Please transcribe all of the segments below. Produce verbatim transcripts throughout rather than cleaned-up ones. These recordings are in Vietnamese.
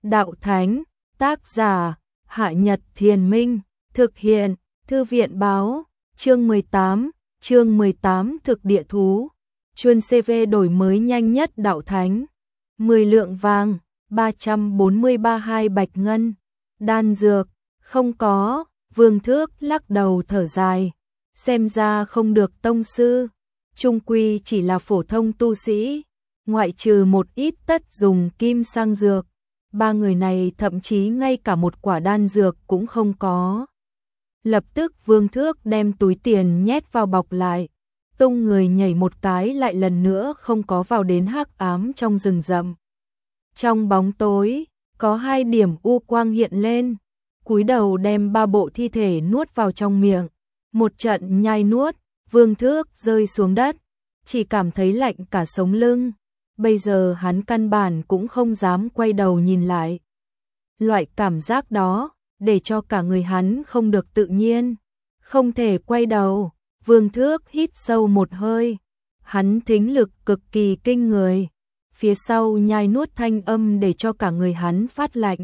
đạo thánh, tác giả, Hạ Nhật Thiền Minh, thực hiện, Thư viện báo, chương mười tám, chương mười tám thực địa thú, chuyên xê vê đổi mới nhanh nhất đạo thánh, mười lượng vàng, ba trăm bốn mươi ba hai bạch ngân, đan dược, không có, Vương Thước lắc đầu thở dài, xem ra không được tông sư, chung quy chỉ là phổ thông tu sĩ, ngoại trừ một ít tất dùng kim sang dược, ba người này thậm chí ngay cả một quả đan dược cũng không có. Lập tức Vương Thước đem túi tiền nhét vào bọc lại, tung người nhảy một cái lại lần nữa không có vào đến hắc ám trong rừng rậm. Trong bóng tối, có hai điểm u quang hiện lên, cúi đầu đem ba bộ thi thể nuốt vào trong miệng, một trận nhai nuốt, Vương Thước rơi xuống đất, chỉ cảm thấy lạnh cả sống lưng, bây giờ hắn căn bản cũng không dám quay đầu nhìn lại. Loại cảm giác đó, để cho cả người hắn không được tự nhiên, không thể quay đầu, Vương Thước hít sâu một hơi, hắn thính lực cực kỳ kinh người, phía sau nhai nuốt thanh âm để cho cả người hắn phát lạnh.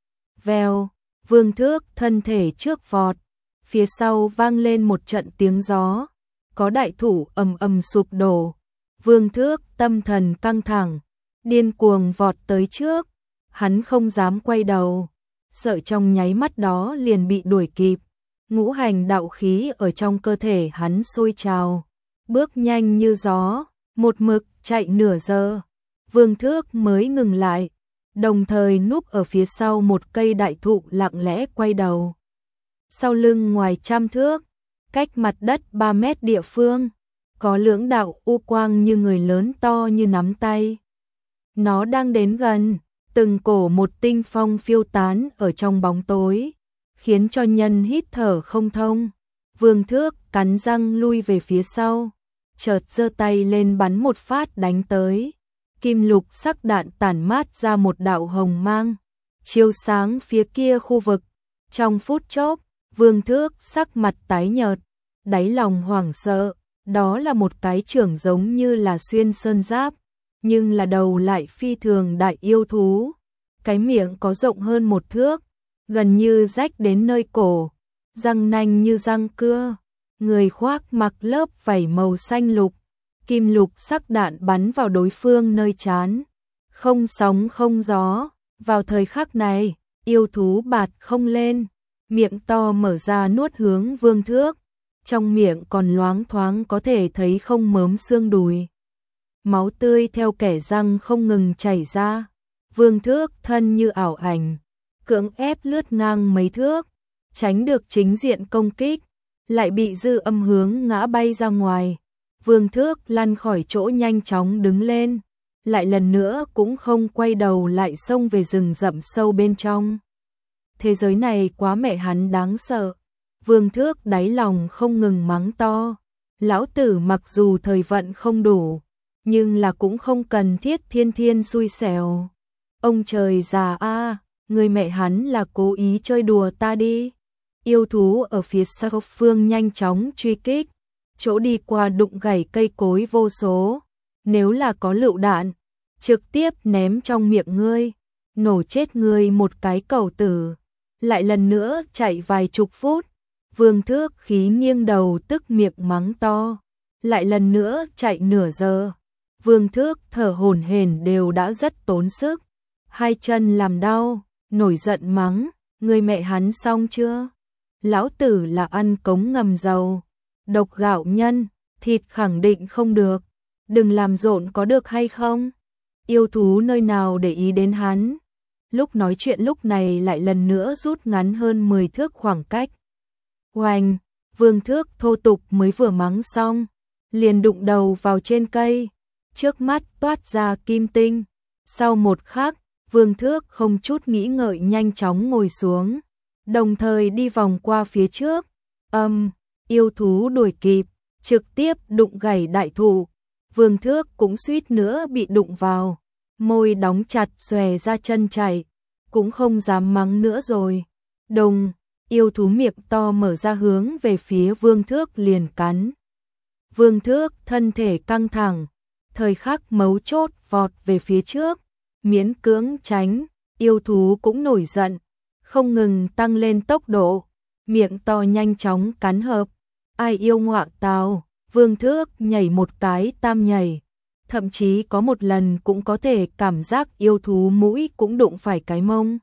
Vèo, Vương Thước thân thể trước vọt, phía sau vang lên một trận tiếng gió, có đại thụ ầm ầm sụp đổ, Vương Thước tâm thần căng thẳng, điên cuồng vọt tới trước, hắn không dám quay đầu, sợ trong nháy mắt đó liền bị đuổi kịp. Ngũ hành đạo khí ở trong cơ thể hắn sôi trào, bước nhanh như gió, một mực chạy nửa giờ, Vương Thước mới ngừng lại, đồng thời núp ở phía sau một cây đại thụ lặng lẽ quay đầu. Sau lưng ngoài trăm thước, cách mặt đất ba mét địa phương, có lưỡng đạo u quang như người lớn to như nắm tay. Nó đang đến gần, từng cổ một tinh phong phiêu tán ở trong bóng tối, khiến cho nhân hít thở không thông. Vương Thước cắn răng lui về phía sau, chợt giơ tay lên bắn một phát đánh tới. Kim lục sắc đạn tản mát ra một đạo hồng mang, chiếu sáng phía kia khu vực. Trong phút chốc, Vương Thước sắc mặt tái nhợt, đáy lòng hoảng sợ, đó là một cái chưởng giống như là xuyên sơn giáp, nhưng là đầu lại phi thường đại yêu thú. Cái miệng có rộng hơn một thước, gần như rách đến nơi cổ, răng nanh như răng cưa, người khoác mặc lớp vảy màu xanh lục, kim lục sắc đạn bắn vào đối phương nơi trán, không sóng không gió. Vào thời khắc này, yêu thú bạt không lên, miệng to mở ra nuốt hướng Vương Thước, trong miệng còn loáng thoáng có thể thấy không mớm xương đùi. Máu tươi theo kẻ răng không ngừng chảy ra, Vương Thước thân như ảo ảnh, cưỡng ép lướt ngang mấy thước, tránh được chính diện công kích, lại bị dư âm hướng ngã bay ra ngoài. Vương Thước lăn khỏi chỗ nhanh chóng đứng lên, lại lần nữa cũng không quay đầu lại xông về rừng rậm sâu bên trong. Thế giới này quá mẹ hắn đáng sợ. Vương Thước đáy lòng không ngừng mắng to, lão tử mặc dù thời vận không đủ, nhưng là cũng không cần thiết thiên thiên xui xẻo. Ông trời già a, người mẹ hắn là cố ý chơi đùa ta đi. Yêu thú ở phía sau phương nhanh chóng truy kích, chỗ đi qua đụng gãy cây cối vô số, nếu là có lựu đạn, trực tiếp ném trong miệng ngươi, nổ chết ngươi một cái cẩu tử. Lại lần nữa chạy vài chục phút, Vương Thước khí nghiêng đầu tức miệng mắng to, lại lần nữa chạy nửa giờ, Vương Thước thở hổn hển đều đã rất tốn sức, hai chân làm đau, nổi giận mắng, người mẹ hắn xong chưa? Lão tử là ăn cống ngầm dầu, độc gạo nhân, thịt khẳng định không được, đừng làm rộn có được hay không? Yêu thú nơi nào để ý đến hắn? Lúc nói chuyện lúc này lại lần nữa rút ngắn hơn mười thước khoảng cách. Oanh, Vương Thước thô tục mới vừa mắng xong, liền đụng đầu vào trên cây, trước mắt toát ra kim tinh. Sau một khắc, Vương Thước không chút nghĩ ngợi nhanh chóng ngồi xuống, đồng thời đi vòng qua phía trước. Âm, yêu thú đuổi kịp, trực tiếp đụng gãy đại thụ. Vương Thước cũng suýt nữa bị đụng vào, môi đóng chặt xòe ra chân chạy, cũng không dám mắng nữa rồi. Đùng, yêu thú miệng to mở ra hướng về phía Vương Thước liền cắn. Vương Thước thân thể căng thẳng, thời khắc mấu chốt vọt về phía trước, miễn cưỡng tránh, Yêu thú cũng nổi giận, không ngừng tăng lên tốc độ, miệng to nhanh chóng cắn hợp. Ai yêu ngọa tào, Vương Thước nhảy một cái tam nhảy, thậm chí có một lần cũng có thể cảm giác yêu thú mũi cũng đụng phải cái mông.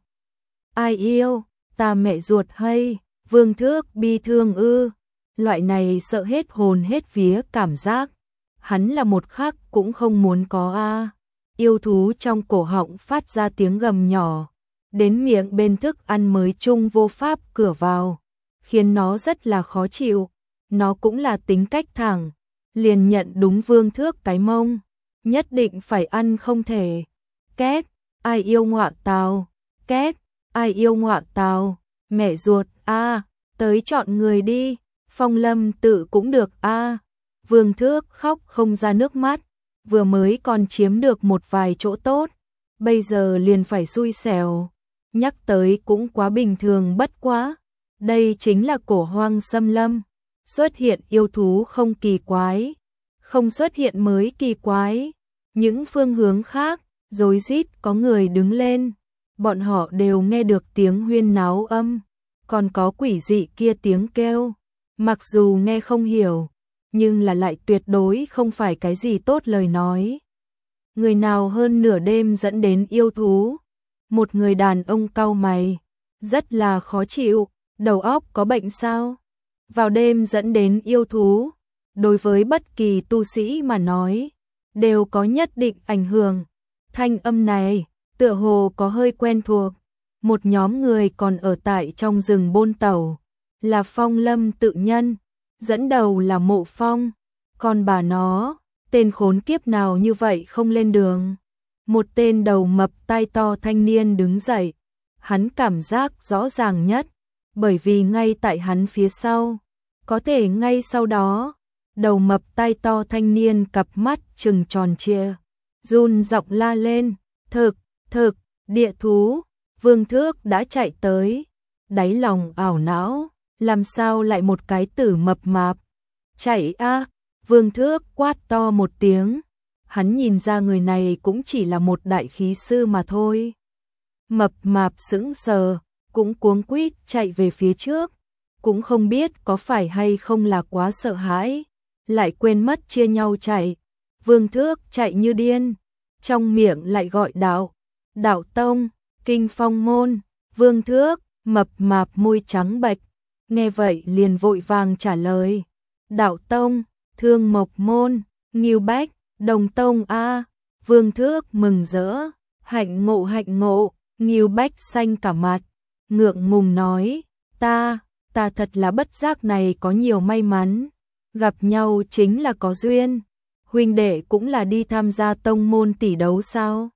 Ai yêu, ta mẹ ruột hay, Vương Thước bi thương ư, loại này sợ hết hồn hết vía cảm giác, hắn là một khắc cũng không muốn có a. Yêu thú trong cổ họng phát ra tiếng gầm nhỏ, đến miệng bên thức ăn mới chung vô pháp cửa vào, khiến nó rất là khó chịu. Nó cũng là tính cách thẳng, liền nhận đúng Vương Thước cái mông, nhất định phải ăn không thể. Két, ai yêu ngọa tào, két, ai yêu ngọa tào, mẹ ruột a, tới chọn người đi, Phong Lâm tự cũng được a. Vương Thước khóc không ra nước mắt, vừa mới còn chiếm được một vài chỗ tốt, bây giờ liền phải xui xẻo, nhắc tới cũng quá bình thường bất quá, đây chính là cổ hoang xâm lâm. Xuất hiện yêu thú không kỳ quái, không xuất hiện mới kỳ quái. Những phương hướng khác, rối rít có người đứng lên, bọn họ đều nghe được tiếng huyên náo âm, còn có quỷ dị kia tiếng kêu. Mặc dù nghe không hiểu, nhưng là lại tuyệt đối không phải cái gì tốt lời nói. Người nào hơn nửa đêm dẫn đến yêu thú? Một người đàn ông cau mày, rất là khó chịu, đầu óc có bệnh sao? Vào đêm dẫn đến yêu thú, đối với bất kỳ tu sĩ mà nói, đều có nhất định ảnh hưởng. Thanh âm này, tựa hồ có hơi quen thuộc, một nhóm người còn ở tại trong rừng bôn tẩu, là Phong Lâm tự nhân, dẫn đầu là Mộ Phong, còn bà nó, tên khốn kiếp nào như vậy không lên đường. Một tên đầu mập tai to thanh niên đứng dậy, hắn cảm giác rõ ràng nhất, bởi vì ngay tại hắn phía sau, có thể ngay sau đó, đầu mập tai to thanh niên cặp mắt trừng tròn trịa, run giọng la lên, thực, thực, địa thú. Vương Thước đã chạy tới, đáy lòng ảo não, làm sao lại một cái tử mập mạp. Chạy a, Vương Thước quát to một tiếng, hắn nhìn ra người này cũng chỉ là một đại khí sư mà thôi. Mập mạp sững sờ, cũng cuống quýt chạy về phía trước, cũng không biết có phải hay không là quá sợ hãi, lại quên mất chia nhau chạy. Vương Thước chạy như điên, trong miệng lại gọi đạo, đạo tông, kinh phong môn. Vương Thước, mập mạp môi trắng bệch, nghe vậy liền vội vàng trả lời, đạo tông, thương mộc môn, Ngưu Bách, đồng tông a. Vương Thước mừng rỡ, hạnh ngộ hạnh ngộ. Ngưu Bách xanh cả mặt, ngượng ngùng nói, ta, ta thật là bất giác này có nhiều may mắn, gặp nhau chính là có duyên, huynh đệ cũng là đi tham gia tông môn tỷ đấu sao?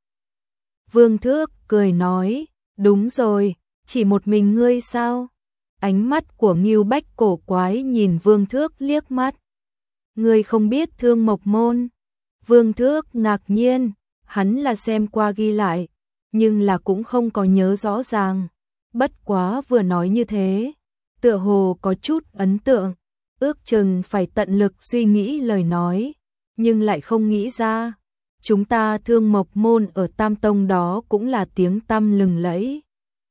Vương Thước cười nói, đúng rồi, chỉ một mình ngươi sao? Ánh mắt của Ngưu Bách cổ quái nhìn Vương Thước liếc mắt. Ngươi không biết thương mộc môn? Vương Thước ngạc nhiên, hắn là xem qua ghi lại, nhưng là cũng không có nhớ rõ ràng. Bất quá vừa nói như thế, tựa hồ có chút ấn tượng, ước chừng phải tận lực suy nghĩ lời nói, nhưng lại không nghĩ ra. Chúng ta thương mộc môn ở Tam Tông đó cũng là tiếng tăm lừng lẫy,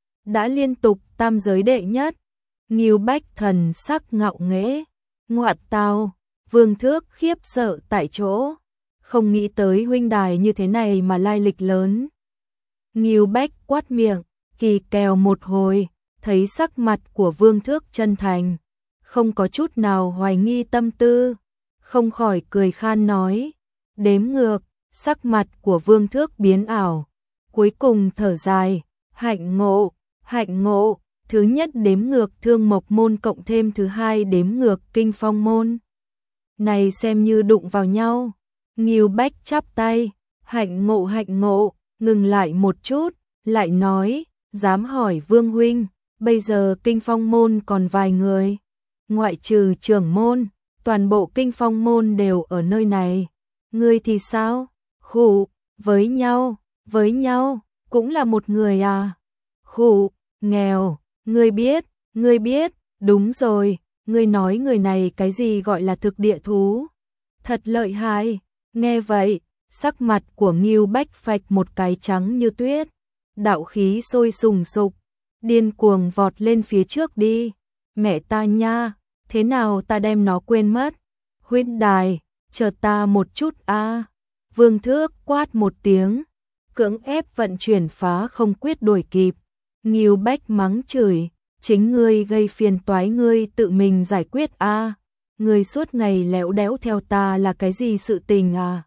đã liên tục tam giới đệ nhất. Ngưu Bách thần sắc ngạo nghễ, ngoạt tao. Vương Thước khiếp sợ tại chỗ, không nghĩ tới huynh đài như thế này mà lai lịch lớn. Ngưu Bách quát miệng, kỳ kèo một hồi, thấy sắc mặt của Vương Thước chân thành, không có chút nào hoài nghi tâm tư, không khỏi cười khan nói, đếm ngược. Sắc mặt của Vương Thước biến ảo, cuối cùng thở dài, hạnh ngộ, hạnh ngộ. Thứ nhất đếm ngược thương mộc môn cộng thêm thứ hai đếm ngược kinh phong môn, này xem như đụng vào nhau. Ngưu Bách chắp tay, hạnh ngộ hạnh ngộ. Ngừng lại một chút, lại nói, dám hỏi Vương huynh, bây giờ kinh phong môn còn vài người, ngoại trừ trưởng môn, toàn bộ kinh phong môn đều ở nơi này, ngươi thì sao? Khụ, với nhau, với nhau, cũng là một người à? Khụ, nghèo, ngươi biết, ngươi biết, đúng rồi, ngươi nói người này cái gì gọi là thực địa thú? Thật lợi hại. Nghe vậy, sắc mặt của Ngưu Bách phạch một cái trắng như tuyết, đạo khí sôi sùng sục, điên cuồng vọt lên phía trước đi. Mẹ ta nha, thế nào ta đem nó quên mất? Huynh đài, chờ ta một chút a. Vương Thước quát một tiếng, cưỡng ép vận chuyển phá không quyết đuổi kịp. Ngưu Bách mắng chửi, chính ngươi gây phiền toái, ngươi tự mình giải quyết a. Ngươi suốt ngày lẽo đẽo theo ta là cái gì sự tình à?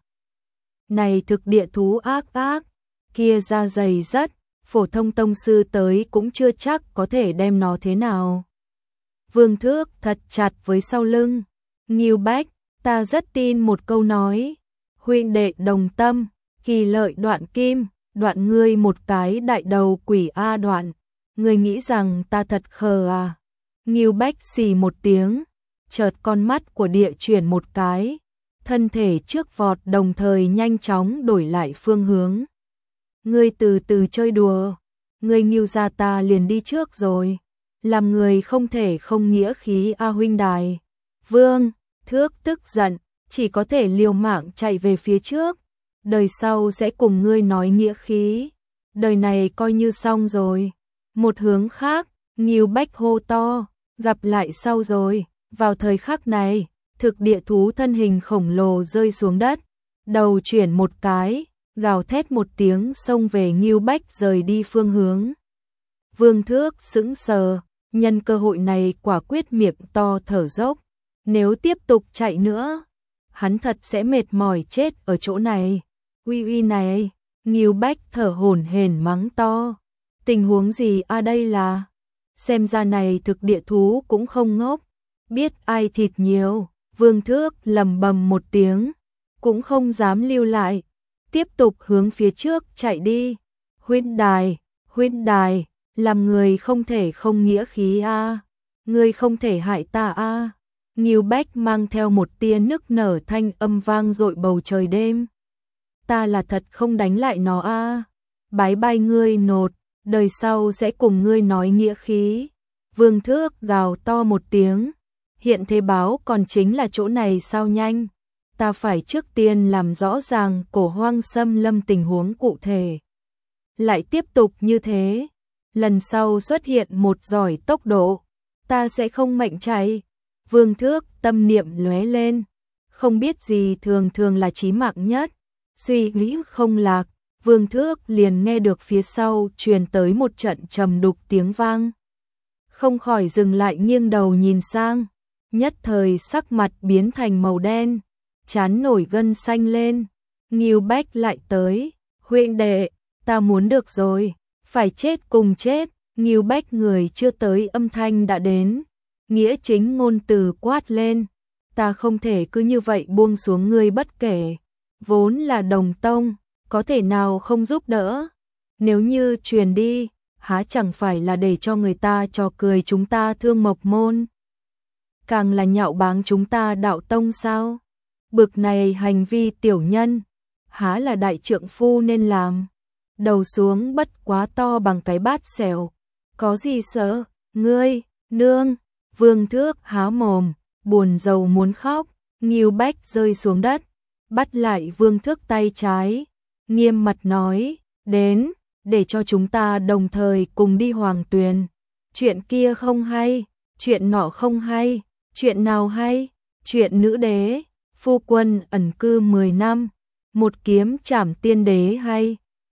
Này thực địa thú ác ác, kia da dày rất, phổ thông tông sư tới cũng chưa chắc có thể đem nó thế nào. Vương Thước thật chặt với sau lưng. Ngưu Bách, ta rất tin một câu nói, huynh đệ đồng tâm, kỳ lợi đoạn kim, đoạn ngươi một cái đại đầu quỷ a đoạn. Ngươi nghĩ rằng ta thật khờ à? Ngưu Bách xì một tiếng, chợt con mắt của địa chuyển một cái, thân thể trước vọt đồng thời nhanh chóng đổi lại phương hướng. Ngươi từ từ chơi đùa, ngươi Ngưu gia ta liền đi trước rồi, làm người không thể không nghĩa khí a huynh đài. Vương Thước tức giận, chỉ có thể liều mạng chạy về phía trước, đời sau sẽ cùng ngươi nói nghĩa khí, đời này coi như xong rồi. Một hướng khác, Ngưu Bách hô to, gặp lại sau rồi. Vào thời khắc này, thực địa thú thân hình khổng lồ rơi xuống đất, đầu chuyển một cái, gào thét một tiếng xông về Ngưu Bách rời đi phương hướng. Vương Thước sững sờ, nhân cơ hội này quả quyết miệng to thở dốc, nếu tiếp tục chạy nữa, hắn thật sẽ mệt mỏi chết ở chỗ này. Uy uy này, Ngưu Bách thở hổn hển mắng to, tình huống gì a đây là? Xem ra này thực địa thú cũng không ngốc, biết ai thịt nhiều. Vương Thước lầm bầm một tiếng, cũng không dám lưu lại, tiếp tục hướng phía trước chạy đi. Huynh đài, huynh đài, làm người không thể không nghĩa khí a, ngươi không thể hại ta a. Ngưu Bách mang theo một tia nức nở thanh âm vang dội bầu trời đêm. Ta là thật không đánh lại nó a. Bái bai ngươi nột, đời sau sẽ cùng ngươi nói nghĩa khí. Vương Thước gào to một tiếng, hiện thế báo còn chính là chỗ này sao nhanh, ta phải trước tiên làm rõ ràng cổ hoang xâm lâm tình huống cụ thể. Lại tiếp tục như thế, lần sau xuất hiện một giỏi tốc độ, ta sẽ không mệnh chạy. Vương Thước tâm niệm lóe lên, không biết gì thường thường là chí mạng nhất, suy nghĩ không lạc, Vương Thước liền nghe được phía sau truyền tới một trận trầm đục tiếng vang. Không khỏi dừng lại nghiêng đầu nhìn sang, nhất thời sắc mặt biến thành màu đen, trán nổi gân xanh lên. Ngưu Bách lại tới, huynh đệ, ta muốn được rồi, phải chết cùng chết. Ngưu Bách người chưa tới âm thanh đã đến, nghĩa chính ngôn từ quát lên, ta không thể cứ như vậy buông xuống ngươi bất kể, vốn là đồng tông, có thể nào không giúp đỡ, nếu như truyền đi, há chẳng phải là để cho người ta trò cười chúng ta Thương Mộc môn, càng là nhạo báng chúng ta đạo tông sao? Bực này hành vi tiểu nhân, há là đại trượng phu nên làm. Đầu xuống bất quá to bằng cái bát xẻo, có gì sợ, ngươi, nương. Vương Thước há mồm, buồn rầu muốn khóc. Ngưu Bách rơi xuống đất, bắt lại Vương Thước tay trái, nghiêm mặt nói, đến, để cho chúng ta đồng thời cùng đi Hoàng Tuyền. Chuyện kia không hay, chuyện nọ không hay, chuyện nào hay? Chuyện nữ đế, phu quân ẩn cư mười năm, một kiếm trảm tiên đế hay?